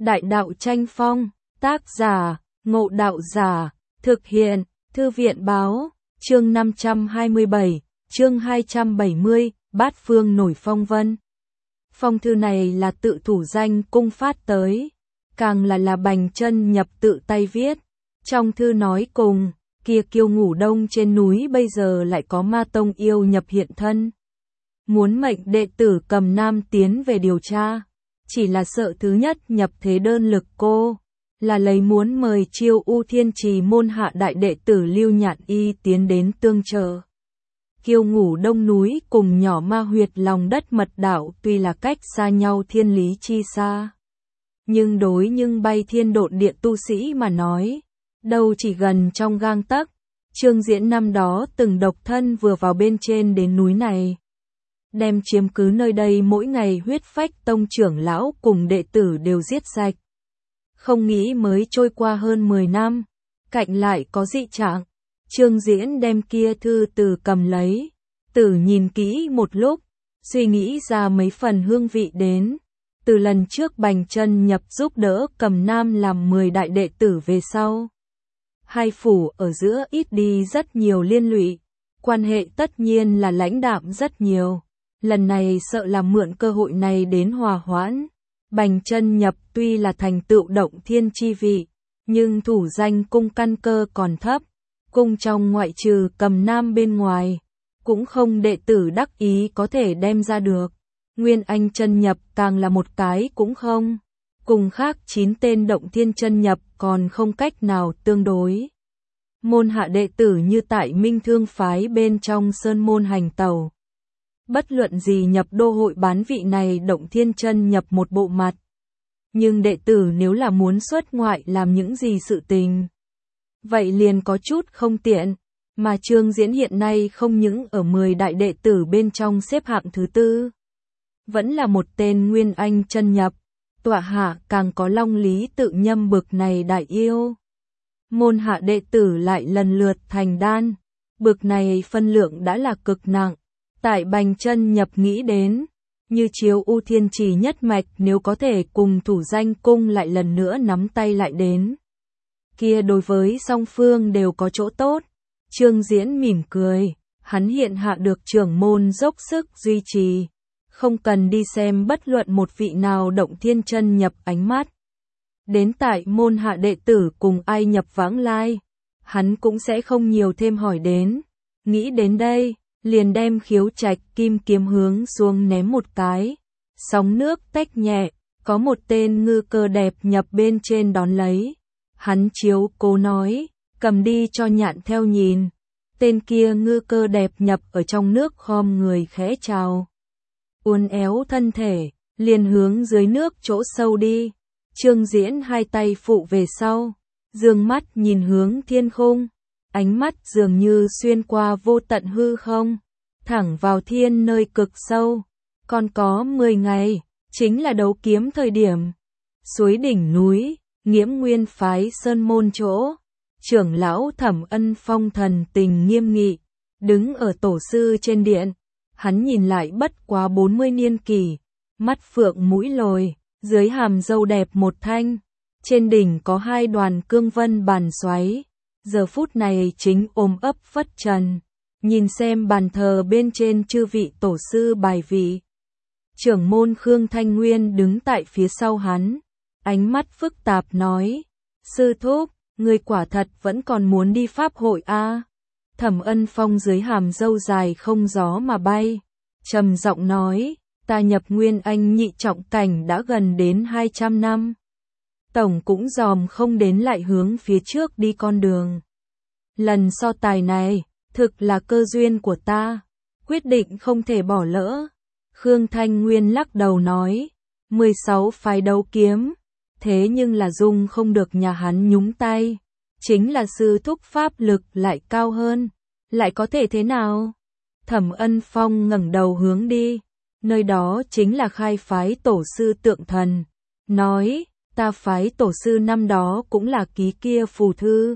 Đại đạo tranh phong, tác giả, Ngộ Đạo Giả, thực hiện, Thư viện báo, chương 527, chương 270, Bát Phương nổi phong vân. Phong thư này là tự Thủ Danh Cung phát tới, càng là Bành Chân Nhập tự tay viết. Trong thư nói cùng, kia Kiêu Ngủ Đông trên núi bây giờ lại có ma tông yêu nhập hiện thân. Muốn mệnh đệ tử Cầm Nam tiến về điều tra, chỉ là sợ thứ nhất nhập thế đơn lực cô, là lấy muốn mời Chiêu U Thiên Trì môn hạ đại đệ tử Lưu Nhạn Y tiến đến tương trợ. Kiêu Ngủ Đông núi cùng nhỏ ma huyệt lòng đất mật đảo tuy là cách xa nhau thiên lý chi xa, nhưng đối nhưng bay thiên độn địa tu sĩ mà nói, đâu chỉ gần trong gang tấc. Trương Diễn năm đó từng độc thân vừa vào bên trên đến núi này, đem chiếm cứ nơi đây mỗi ngày huyết phách tông trưởng lão cùng đệ tử đều giết sạch. Không nghĩ mới trôi qua hơn 10 năm, cạnh lại có dị trạng. Trương Diễn đem kia thư từ cầm lấy, tử nhìn kỹ một lúc, suy nghĩ ra mấy phần hương vị đến. Từ lần trước Bành Chân Nhập giúp đỡ Cầm Nam làm 10 đại đệ tử về sau, hai phủ ở giữa ít đi rất nhiều liên lụy, quan hệ tất nhiên là lãnh đạm rất nhiều. Lần này sợ là mượn cơ hội này đến hòa hoãn. Bành Chân Nhập tuy là thành tựu động thiên chi vị, nhưng Thủ Danh Cung căn cơ còn thấp, cung trong ngoại trừ Cầm Nam bên ngoài, cũng không đệ tử đắc ý có thể đem ra được. Nguyên Anh Chân Nhập càng là một cái cũng không, cùng khác 9 tên động thiên chân nhập còn không cách nào tương đối. Môn hạ đệ tử như tại Minh Thương phái bên trong sơn môn hành tẩu, bất luận gì nhập đô hội bán vị này động thiên chân nhập một bộ mặt. Nhưng đệ tử nếu là muốn xuất ngoại làm những gì sự tình, vậy liền có chút không tiện, mà Trương Diễn hiện nay không những ở 10 đại đệ tử bên trong xếp hạng thứ tư, vẫn là một tên Nguyên Anh chân nhập, tọa hạ càng có Long Lý Tự Nhâm bực này đại yêu. Môn hạ đệ tử lại lần lượt thành đan, bực này phân lượng đã là cực nặng. Tại Bành Chân Nhập nghĩ đến, như Chiêu U Thiên Trì nhất mạch nếu có thể cùng Thủ Danh Cung lại lần nữa nắm tay lại đến, kia đối với song phương đều có chỗ tốt. Trương Diễn mỉm cười, hắn hiện hạ được trưởng môn dốc sức duy trì, không cần đi xem bất luận một vị nào động thiên chân nhập ánh mắt. Đến tại môn hạ đệ tử cùng ai nhập vãng lai, hắn cũng sẽ không nhiều thêm hỏi đến. Nghĩ đến đây, liền đem khiếu trạch kim kiếm hướng xuống ném một cái. Sóng nước tách nhẹ, có một tên ngư cơ đẹp nhập bên trên đón lấy. Hắn chiếu cố nói, cầm đi cho Nhạn theo nhìn. Tên kia ngư cơ đẹp nhập ở trong nước khom người khẽ chào, uốn éo thân thể, liền hướng dưới nước chỗ sâu đi. Trương Diễn hai tay phụ về sau, dương mắt nhìn hướng thiên khung, ánh mắt dường như xuyên qua vô tận hư không, thẳng vào thiên nơi cực sâu. Còn có 10 ngày, chính là đấu kiếm thời điểm. Suối đỉnh núi, Nghiễm Nguyên phái sơn môn chỗ, trưởng lão Thẩm Ân Phong thần tình nghiêm nghị, đứng ở tổ sư trên điện. Hắn nhìn lại bất quá 40 niên kỷ, mắt phượng mũi lồi, dưới hàm râu đẹp một thanh, trên đỉnh có 2 đoàn cương vân bàn xoáy, giờ phút này chính ôm ấp phất trần, nhìn xem bàn thờ bên trên chư vị tổ sư bài vị. Trưởng môn Khương Thanh Nguyên đứng tại phía sau hắn, ánh mắt phức tạp nói, sư thúc, người quả thật vẫn còn muốn đi pháp hội a? Thẩm Ân Phong dưới hàm râu dài không gió mà bay, trầm giọng nói, ta nhập Nguyên Anh nhị trọng cảnh đã gần đến 200 năm. Tổng cũng dòm không đến lại hướng phía trước đi con đường. Lần so tài này, thực là cơ duyên của ta, quyết định không thể bỏ lỡ. Khương Thanh Nguyên lắc đầu nói, 16 phái đấu kiếm, thế nhưng là dung không được nhà hắn nhúng tay. Chính là sư thúc pháp lực lại cao hơn, lại có thể thế nào? Thẩm Ân Phong ngẩng đầu hướng đi, nơi đó chính là khai phái tổ sư Tượng Thần, nói, ta phái tổ sư năm đó cũng là ký kia phù thư.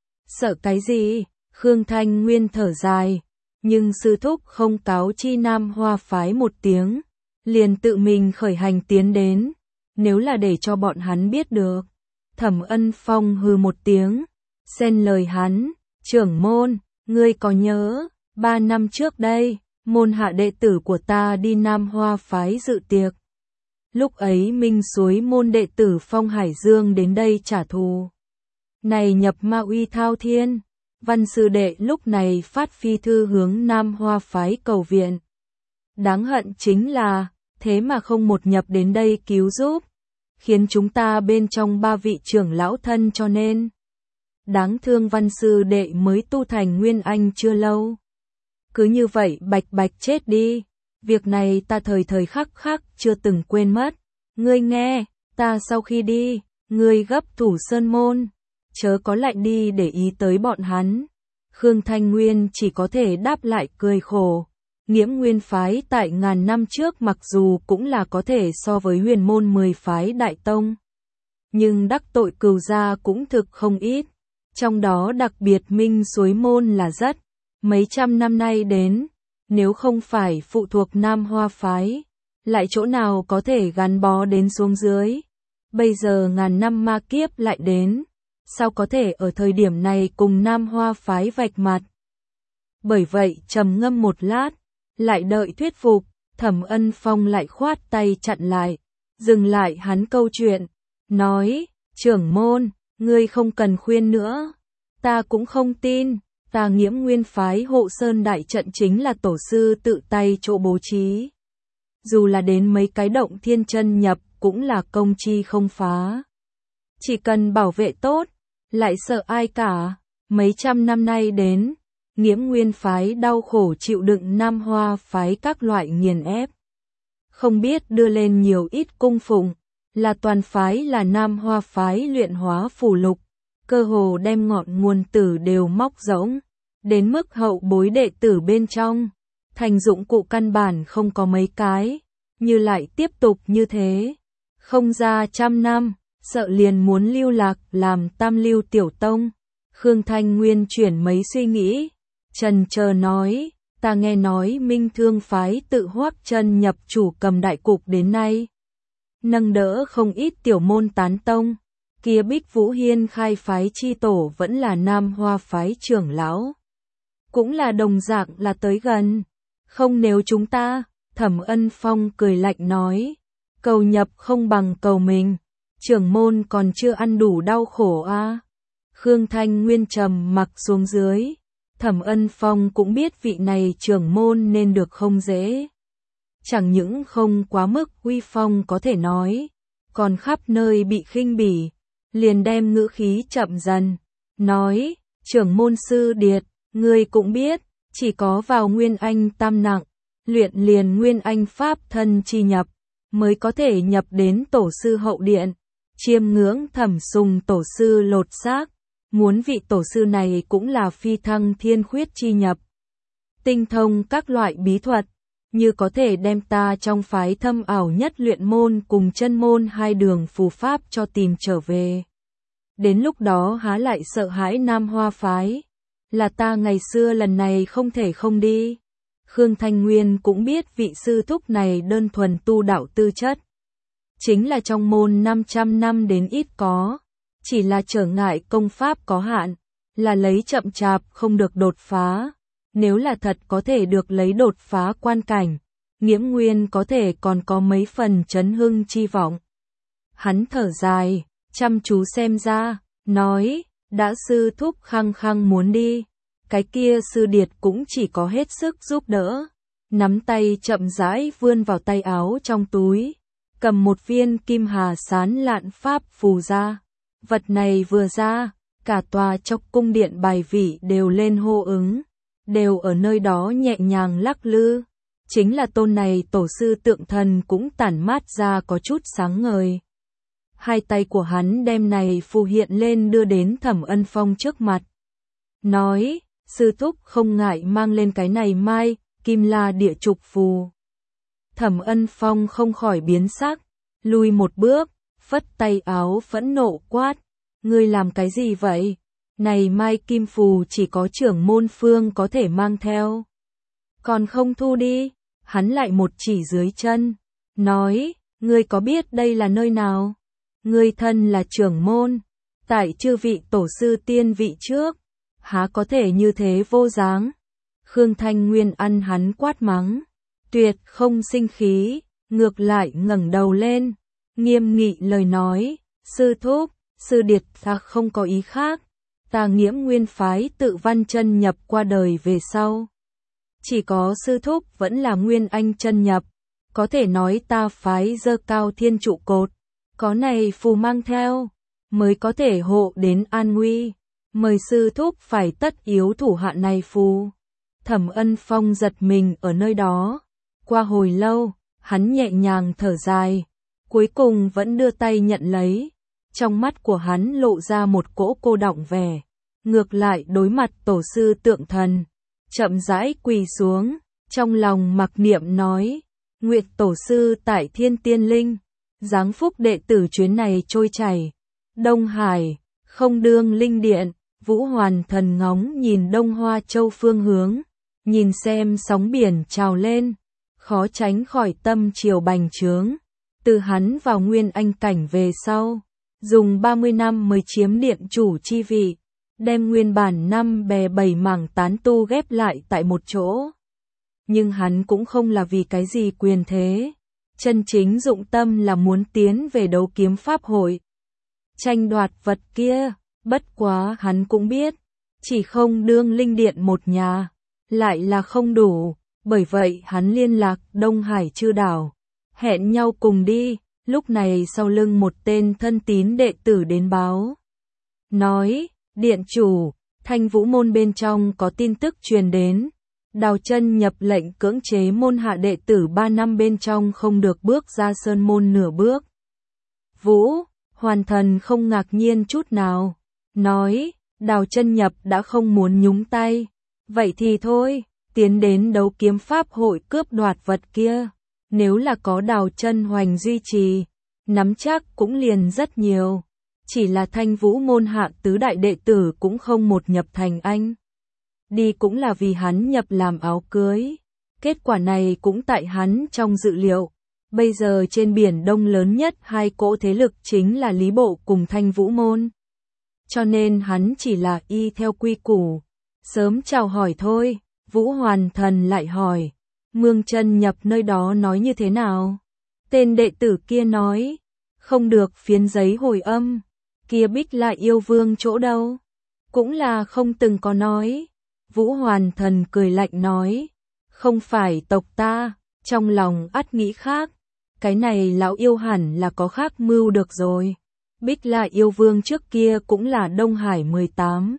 Sợ cái gì? Khương Thanh Nguyên thở dài, nhưng sư thúc không cáo chi Nam Hoa phái một tiếng, liền tự mình khởi hành tiến đến. nếu là để cho bọn hắn biết được. Thẩm Ân Phong hừ một tiếng, xen lời hắn, trưởng môn, ngươi có nhớ, 3 năm trước đây, môn hạ đệ tử của ta đi Nam Hoa phái dự tiệc. Lúc ấy Minh Suối môn đệ tử Phong Hải Dương đến đây trả thù. Này nhập ma uy thao thiên, Văn sư đệ lúc này phát phi thư hướng Nam Hoa phái cầu viện. Đáng hận chính là, thế mà không một nhập đến đây cứu giúp, khiến chúng ta bên trong 3 vị trưởng lão thân cho nên. Đáng thương Văn sư đệ mới tu thành Nguyên Anh chưa lâu. Cứ như vậy bạch bạch chết đi. Việc này ta thời thời khắc khắc chưa từng quên mất. Ngươi nghe, ta sau khi đi, ngươi gấp Thủ Sơn môn, chớ có lại đi để ý tới bọn hắn. Khương Thanh Nguyên chỉ có thể đáp lại cười khổ. Nghiễm Nguyên phái tại ngàn năm trước mặc dù cũng là có thể so với huyền môn 10 phái đại tông, nhưng đắc tội cừu gia cũng thực không ít. Trong đó đặc biệt Minh Suối môn là rất mấy trăm năm nay đến, nếu không phải phụ thuộc Nam Hoa phái, lại chỗ nào có thể gắn bó đến xuống dưới. Bây giờ ngàn năm ma kiếp lại đến, sao có thể ở thời điểm này cùng Nam Hoa phái vạch mặt. Bởi vậy trầm ngâm một lát, lại đợi thuyết phục, Thẩm Ân Phong lại khoát tay chặn lại, dừng lại hắn câu chuyện, nói, trưởng môn, ngươi không cần khuyên nữa, ta cũng không tin, ta Nghiễm Nguyên phái hộ sơn đại trận chính là tổ sư tự tay chỗ bố trí. Dù là đến mấy cái động thiên chân nhập cũng là công chi không phá. Chỉ cần bảo vệ tốt, lại sợ ai cả, mấy trăm năm nay đến, Nghiễm Nguyên phái đau khổ chịu đựng Nam Hoa phái các loại nghiền ép. Không biết đưa lên nhiều ít cung phụng, là toàn phái là Nam Hoa phái luyện hóa phù lục, cơ hồ đem ngọn nguồn tử đều móc rỗng, đến mức hậu bối đệ tử bên trong, thành dụng cụ căn bản không có mấy cái, như lại tiếp tục như thế, không ra trăm năm, sợ liền muốn lưu lạc làm tam lưu tiểu tông. Khương Thanh Nguyên chuyển mấy suy nghĩ, trần chờ nói, ta nghe nói Minh Thương phái tự Hoắc chân nhập chủ cầm đại cục đến nay, nâng đỡ không ít tiểu môn tán tông, kia Bích Vũ Hiên khai phái chi tổ vẫn là Nam Hoa phái trưởng lão, cũng là đồng dạng là tới gần, không nếu chúng ta. Thẩm Ân Phong cười lạnh nói, cầu nhập không bằng cầu mình, trưởng môn còn chưa ăn đủ đau khổ a. Khương Thanh Nguyên trầm mặc xuống dưới, Thẩm Ân Phong cũng biết vị này trưởng môn nên được không dễ. Chẳng những không quá mức uy phong có thể nói, còn khắp nơi bị khinh bỉ, liền đem ngữ khí chậm dần, nói, trưởng môn sư điệt, ngươi cũng biết, chỉ có vào Nguyên Anh tam nặng, luyện liền Nguyên Anh pháp thân chi nhập, mới có thể nhập đến tổ sư hậu điện, chiêm ngưỡng Thẩm Sùng tổ sư lột xác, muốn vị tổ sư này cũng là phi thăng thiên khuyết chi nhập. Tinh thông các loại bí thuật, như có thể đem ta trong phái thâm ảo nhất luyện môn cùng chân môn hai đường phù pháp cho tìm trở về. Đến lúc đó há lại sợ hãi Nam Hoa phái, là ta ngày xưa lần này không thể không đi. Khương Thanh Nguyên cũng biết vị sư thúc này đơn thuần tu đạo tư chất, chính là trong môn 500 năm đến ít có, chỉ là trở ngại công pháp có hạn, là lấy chậm chạp không được đột phá. Nếu là thật có thể được lấy đột phá quan cảnh, Nghiễm Nguyên có thể còn có mấy phần chấn hưng chi vọng. Hắn thở dài, chăm chú xem ra, nói, đã sư thúc khăng khăng muốn đi, cái kia sư điệt cũng chỉ có hết sức giúp đỡ. Nắm tay chậm rãi vươn vào tay áo trong túi, cầm một viên kim hà sán lạn pháp phù ra. Vật này vừa ra, cả tòa Chọc cung điện bài vị đều lên hô ứng, đều ở nơi đó nhẹ nhàng lắc lư. Chính là tôn này tổ sư tượng thần cũng tản mát ra có chút sáng ngời. Hai tay của hắn đem này phù hiện lên đưa đến Thẩm Ân Phong trước mặt. Nói, sư thúc không ngại mang lên cái này mai, kim la địa trục phù. Thẩm Ân Phong không khỏi biến sắc, lùi một bước, phất tay áo phẫn nộ quát. Ngươi làm cái gì vậy? Này mai kim phù chỉ có trưởng môn phương có thể mang theo. Còn không thu đi, hắn lại một chỉ dưới chân, nói, ngươi có biết đây là nơi nào? Ngươi thân là trưởng môn, tại chư vị tổ sư tiên vị trước, há có thể như thế vô dáng? Khương Thanh Nguyên ăn hắn quát mắng, tuyệt không sinh khí, ngược lại ngẩng đầu lên, nghiêm nghị lời nói, sư thúc, sư điệt ta không có ý khác, ta Nghiễm Nguyên phái tự văn chân nhập qua đời về sau. Chỉ có sư thúc vẫn là Nguyên Anh chân nhập, có thể nói ta phái dơ cao thiên trụ cột, có này phù mang theo, mới có thể hộ đến an nguy, mời sư thúc phải tất yếu thủ hạ này phù. Thẩm Ân Phong giật mình ở nơi đó, qua hồi lâu, hắn nhẹ nhàng thở dài, cuối cùng vẫn đưa tay nhận lấy, trong mắt của hắn lộ ra một cỗ cô đọng vẻ, ngược lại đối mặt tổ sư tượng thần, chậm rãi quỳ xuống, trong lòng mặc niệm nói, nguyện tổ sư tại Thiên Tiên Linh, giáng phúc đệ tử chuyến này trôi chảy, Đông Hải, không đương linh điện, Vũ Hoàn Thần ngóng nhìn Đông Hoa Châu phương hướng, nhìn xem sóng biển trào lên, khó tránh khỏi tâm triều bành trướng. Từ hắn vào Nguyên Anh cảnh về sau, dùng 30 năm mới chiếm điện chủ chi vị, đem nguyên bản 5 bè 7 mảng tán tu ghép lại tại một chỗ. Nhưng hắn cũng không là vì cái gì quyền thế, chân chính dụng tâm là muốn tiến về đấu kiếm pháp hội, tranh đoạt vật kia, bất quá hắn cũng biết, chỉ không đương linh điện một nhà, lại là không đủ, bởi vậy hắn liên lạc Đông Hải chư đảo, hẹn nhau cùng đi, lúc này sau lưng một tên thân tín đệ tử đến báo. Nói, điện chủ, Thanh Vũ môn bên trong có tin tức truyền đến, Đào Chân nhập lệnh cưỡng chế môn hạ đệ tử 3 năm bên trong không được bước ra sơn môn nửa bước. Vũ Hoàn Thần không ngạc nhiên chút nào, nói, Đào Chân nhập đã không muốn nhúng tay, vậy thì thôi, tiến đến đấu kiếm pháp hội cướp đoạt vật kia, nếu là có Đào Chân Hoành duy trì, nắm chắc cũng liền rất nhiều, chỉ là Thanh Vũ môn hạ tứ đại đệ tử cũng không một nhập thành anh. Đi cũng là vì hắn nhập làm áo cưới, kết quả này cũng tại hắn trong dự liệu. Bây giờ trên biển Đông lớn nhất hai cỗ thế lực chính là Lý Bộ cùng Thanh Vũ môn. Cho nên hắn chỉ là y theo quy củ, sớm chào hỏi thôi. Vũ Hoàn Thần lại hỏi, Mương Chân nhập nơi đó nói như thế nào? Tên đệ tử kia nói, không được phiến giấy hồi âm, kia Bích Lại Yêu Vương chỗ đâu? Cũng là không từng có nói. Vũ Hoàn Thần cười lạnh nói, không phải tộc ta, trong lòng ắt nghĩ khác, cái này lão yêu hẳn là có khác mưu được rồi. Bích Lại Yêu Vương trước kia cũng là Đông Hải 18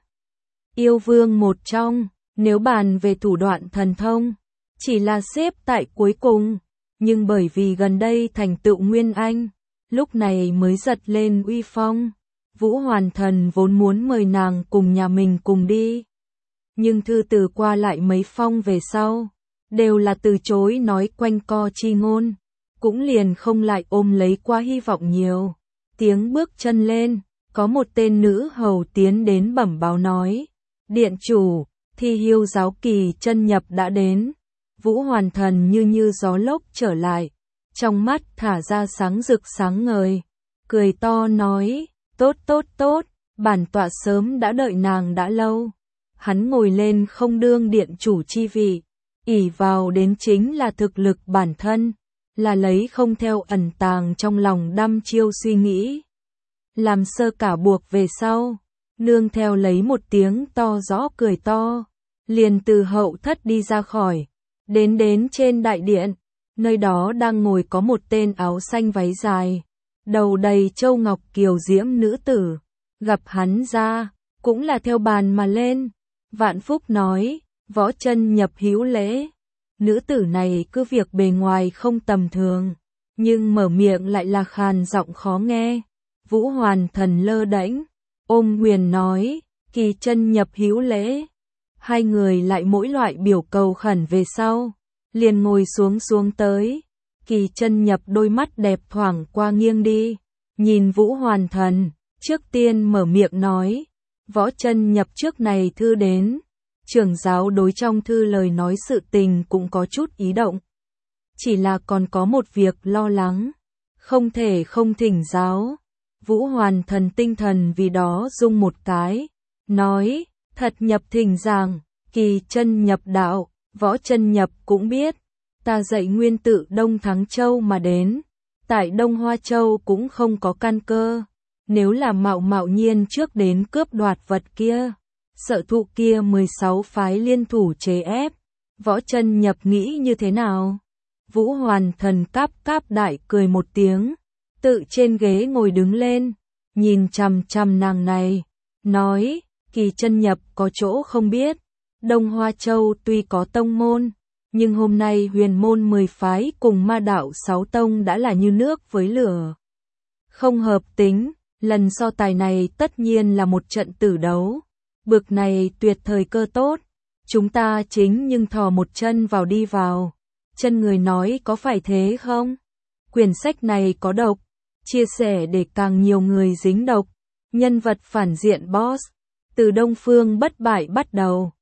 yêu vương một trong, nếu bàn về thủ đoạn thần thông, chỉ là xếp tại cuối cùng, nhưng bởi vì gần đây thành tựu Nguyên Anh, lúc này mới giật lên uy phong. Vũ Hoàn Thần vốn muốn mời nàng cùng nhà mình cùng đi, nhưng thư từ qua lại mấy phong về sau, đều là từ chối nói quanh co chi ngôn, cũng liền không lại ôm lấy qua hy vọng nhiều. Tiếng bước chân lên, có một tên nữ hầu tiến đến bẩm báo nói, điện chủ, Thi Hiêu giáo kỳ chân nhập đã đến. Vũ Hoàn Thần như gió lốc trở lại, trong mắt thả ra sáng rực sáng ngời, cười to nói, tốt tốt tốt, bản tọa sớm đã đợi nàng đã lâu. Hắn ngồi lên không đương điện chủ chi vị, ỷ vào đến chính là thực lực bản thân, là lấy không theo ẩn tàng trong lòng đăm chiêu suy nghĩ. Làm sơ cả buộc về sau, nương theo lấy một tiếng to rõ cười to, liền từ hậu thất đi ra khỏi, đến trên đại điện, nơi đó đang ngồi có một tên áo xanh váy dài, đầu đầy châu ngọc kiều diễm nữ tử, gặp hắn ra, cũng là theo bàn mà lên. Vạn Phúc nói, Võ Chân nhập hữu lễ. Nữ tử này cứ việc bề ngoài không tầm thường, nhưng mở miệng lại là khàn giọng khó nghe. Vũ Hoàn Thần lơ đễnh, ôm huyền nói, Kỳ chân nhập hữu lễ. Hai người lại mỗi loại biểu cầu khẩn về sau, liền ngồi xuống tới. Kỳ chân nhập đôi mắt đẹp thoảng qua nghiêng đi, nhìn Vũ Hoàn Thần, trước tiên mở miệng nói, Võ Chân nhập trước này thư đến, trưởng giáo đối trong thư lời nói sự tình cũng có chút ý động. Chỉ là còn có một việc lo lắng, không thể không thỉnh giáo. Vũ Hoàn Thần tinh thần vì đó rung một cái, nói, thật nhập thỉnh giảng, kỳ chân nhập đạo, võ chân nhập cũng biết, ta dạy nguyên tự Đông Thắng Châu mà đến, tại Đông Hoa Châu cũng không có căn cơ, nếu là mạo mạo nhiên trước đến cướp đoạt vật kia, sợ thụ kia 16 phái liên thủ chế ép, võ chân nhập nghĩ như thế nào? Vũ Hoàn Thần cáp cáp đại cười một tiếng, tự trên ghế ngồi đứng lên, nhìn chằm chằm nàng này, nói, kỳ chân nhập có chỗ không biết, Đông Hoa Châu tuy có tông môn, nhưng hôm nay huyền môn 10 phái cùng ma đạo 6 tông đã là như nước với lửa. Không hợp tính, lần so tài này tất nhiên là một trận tử đấu, bực này tuyệt thời cơ tốt, chúng ta chính nhưng thò một chân vào đi vào. Chân người nói có phải thế không? Quyển sách này có độc, chia sẻ để càng nhiều người dính độc. Nhân vật phản diện boss, từ Đông Phương bất bại bắt đầu.